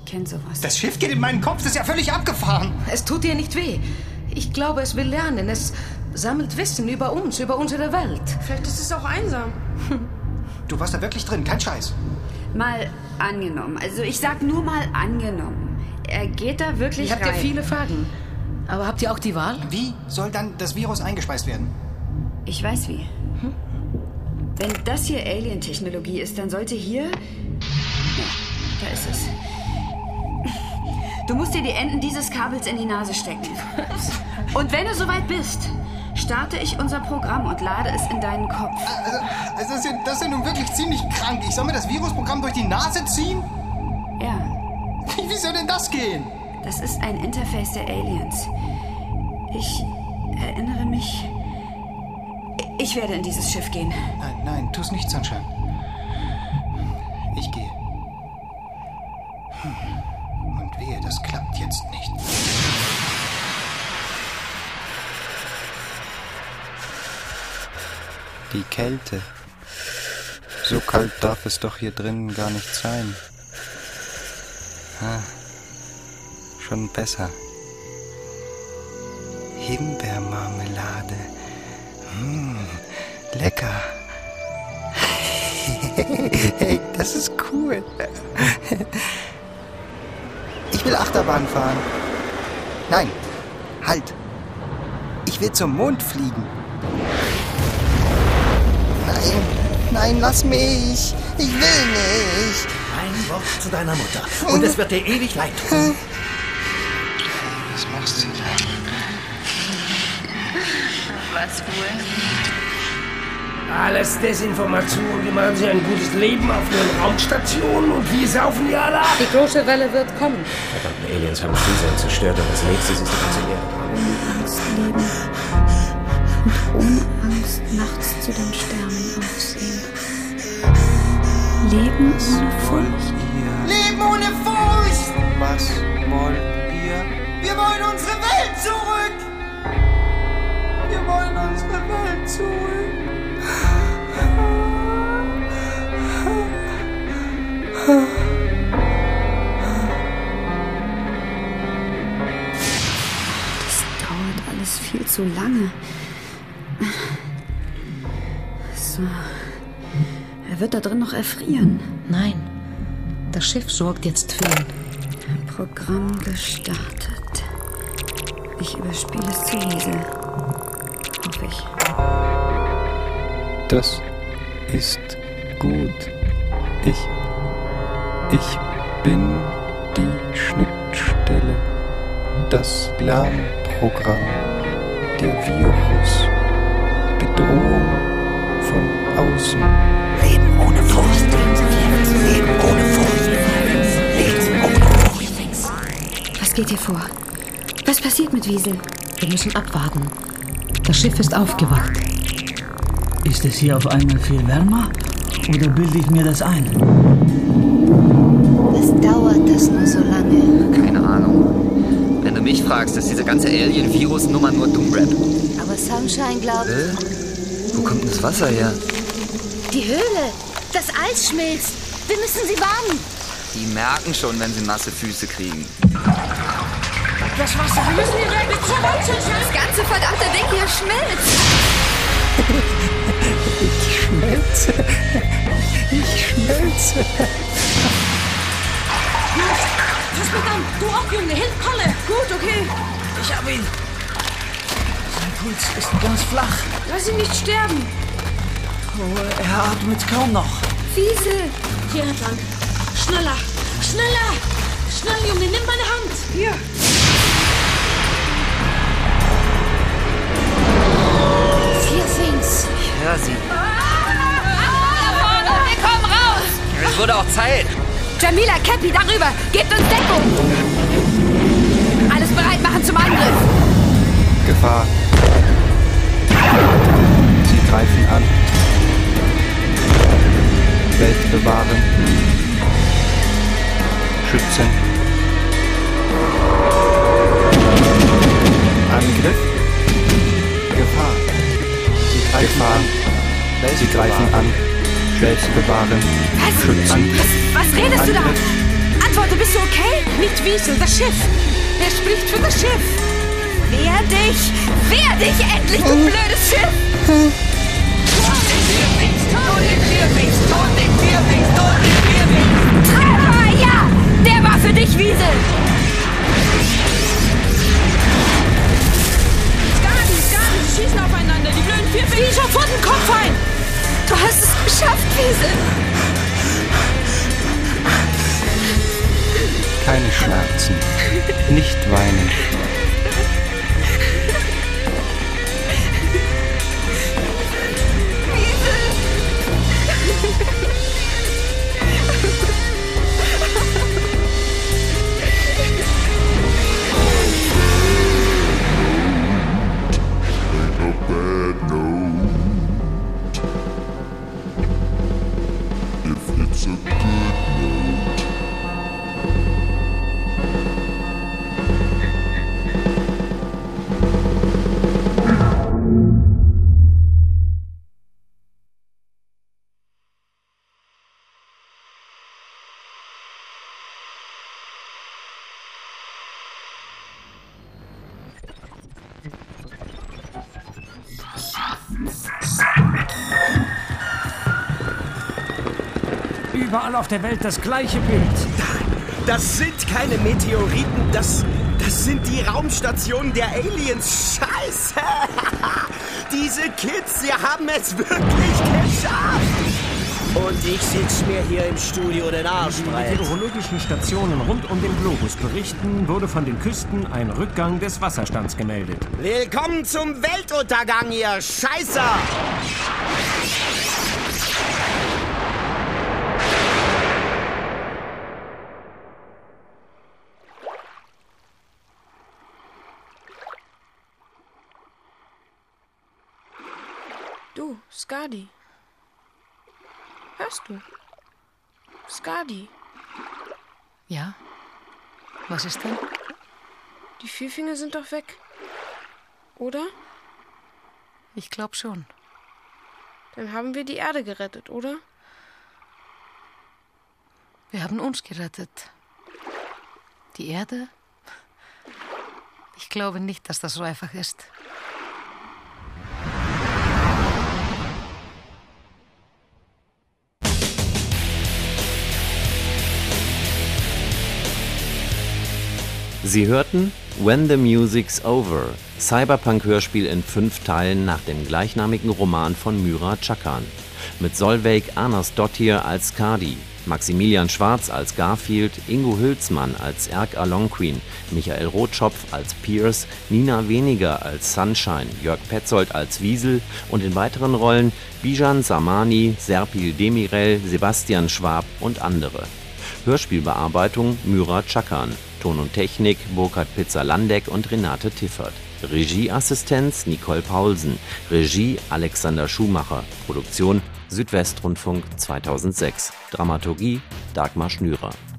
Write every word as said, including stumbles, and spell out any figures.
kenne sowas. Das Schiff geht in meinen Kopf, das ist ja völlig abgefahren. Es tut dir nicht weh. Ich glaube, es will lernen. Es sammelt Wissen über uns, über unsere Welt. Vielleicht ist es auch einsam. Du warst da wirklich drin, kein Scheiß. Mal angenommen. Also ich sag nur mal angenommen. Er geht da wirklich rein. Ihr habt ja viele Fragen. Aber habt ihr auch die Wahl? Wie soll dann das Virus eingespeist werden? Ich weiß wie. Hm? Wenn das hier Alien-Technologie ist, dann sollte hier... Ja, da ist es. Du musst dir die Enden dieses Kabels in die Nase stecken. Und wenn du soweit bist, starte ich unser Programm und lade es in deinen Kopf. Also, also das, ist ja, das ist ja nun wirklich ziemlich krank. Ich soll mir das Virusprogramm durch die Nase ziehen? Ja. Wie, wie soll denn das gehen? Das ist ein Interface der Aliens. Ich erinnere mich... Ich werde in dieses Schiff gehen. Nein, nein, tu's nicht, Sunshine. Ich gehe. Hm. Und wehe, das klappt jetzt nicht. Die Kälte. So kalt darf es doch hier drinnen gar nicht sein. Ah, schon besser. Himbeermarmelade. Mmh, lecker. Hey, das ist cool. Ich will Achterbahn fahren. Nein, halt. Ich will zum Mond fliegen. Nein, nein, lass mich. Ich will nicht. Ein Wort zu deiner Mutter. Und es wird dir ewig leid tun. Was machst du da? Was wohl? Alles Desinformation. Wie machen sie ein gutes Leben auf ihren Raumstationen und wie saufen die alle ab? Die große Welle wird kommen. Verdammte Aliens haben Friesen zerstört und das nächste ist die ganze Erde. Ohne Angst leben. Und ohne Angst nachts zu den Sternen aufsehen. Leben ohne Furcht. Leben ohne Furcht! Was wollt ihr? Wir wollen unsere Welt zurück! Wir wollen unsere Welt zurück! Das dauert alles viel zu lange. So. Er wird da drin noch erfrieren. Nein. Das Schiff sorgt jetzt für ihn. Programm gestartet. Ich überspiele es zu Liesel. Hoffe ich. Das ist gut. Ich. Ich bin die Schnittstelle. Das Lernprogramm. Der Virus. Bedrohung von außen. Leben ohne Furcht. Leben ohne Furcht. Leben ohne Furcht. Was geht hier vor? Was passiert mit Wiesel? Wir müssen abwarten. Das Schiff ist aufgewacht. Ist es hier auf einmal viel wärmer? Oder bilde ich mir das ein? Was dauert das nur so lange? Keine Ahnung. Wenn du mich fragst, ist diese ganze Alien-Virus-Nummer nur Doom-Rap. Aber Sunshine glaubt... Hä? Wo kommt denn das Wasser her? Die Höhle! Das Eis schmilzt! Wir müssen sie warnen! Die merken schon, wenn sie nasse Füße kriegen. Das Wasser! Wir müssen hier weg! Komm on, Sunshine! Das ganze verdammte Ding hier schmilzt! Ich schmelze. Ich schmelze. Fass mich an! Du auch, Junge! Hilf Kalle! Gut, okay. Ich hab ihn. Sein Puls ist ganz flach. Lass ihn nicht sterben! Oh, er atmet kaum noch. Wiesel! Hier entlang! Schneller! Schneller! Schnell, Junge! Nimm meine Hand! Hier! Vier Things! Ich höre sie. Wir kommen raus! Es wurde auch Zeit. Jamila, Cappy, darüber! Gebt uns Deckung! Alles bereit machen zum Angriff! Gefahr. Sie greifen an. Welt bewahren. Schützen. Angriff. Gefahr. Sie greifen an. Sie greifen an. Welt bewahren. Was? Schützen. Was, was redest du da? Angriff. Antworte, bist du okay? Nicht Wiesel, das Schiff. Er spricht für das Schiff. Wehr dich! Wehr dich endlich, du blödes Schiff! Treffer, ja! Der war für dich, Wiesel! Skadi, Skadi, sie schießen aufeinander. Die blöden Vierfinger. Sieh sofort den Kopf ein! Du hast es geschafft, Wiesel! Keine Schmerzen. Nicht weinen. Überall auf der Welt das gleiche Bild. Das sind keine Meteoriten, das, das sind die Raumstationen der Aliens. Scheiße! Diese Kids, sie haben es wirklich geschafft! Und ich sitze mir hier im Studio den Arsch breit. Die meteorologischen Stationen rund um den Globus berichten, wurde von den Küsten ein Rückgang des Wasserstands gemeldet. Willkommen zum Weltuntergang, ihr Scheißer! Du, Skadi. Hörst du? Skadi. Ja? Was ist denn? Die Vierfinger sind doch weg. Oder? Ich glaub schon. Dann haben wir die Erde gerettet, oder? Wir haben uns gerettet. Die Erde? Ich glaube nicht, dass das so einfach ist. Sie hörten When the Music's Over, Cyberpunk-Hörspiel in fünf Teilen nach dem gleichnamigen Roman von Myra Chakhan. Mit Solveig Arnasdottir als Skadi, Maximilian Schwarz als Garfield, Ingo Hülsmann als Erk Alonquin, Michael Rotschopf als Pierce, Nina Weniger als Sunshine, Jörg Petzold als Wiesel und in weiteren Rollen Bijan Samani, Serpil Demirel, Sebastian Schwab und andere. Hörspielbearbeitung Myra Chakhan. Ton und Technik Burkhard Pitzer-Landeck und Renate Tiffert. Regieassistenz Nicole Paulsen. Regie Alexander Schumacher. Produktion Südwestrundfunk zweitausendsechs. Dramaturgie Dagmar Schnürer.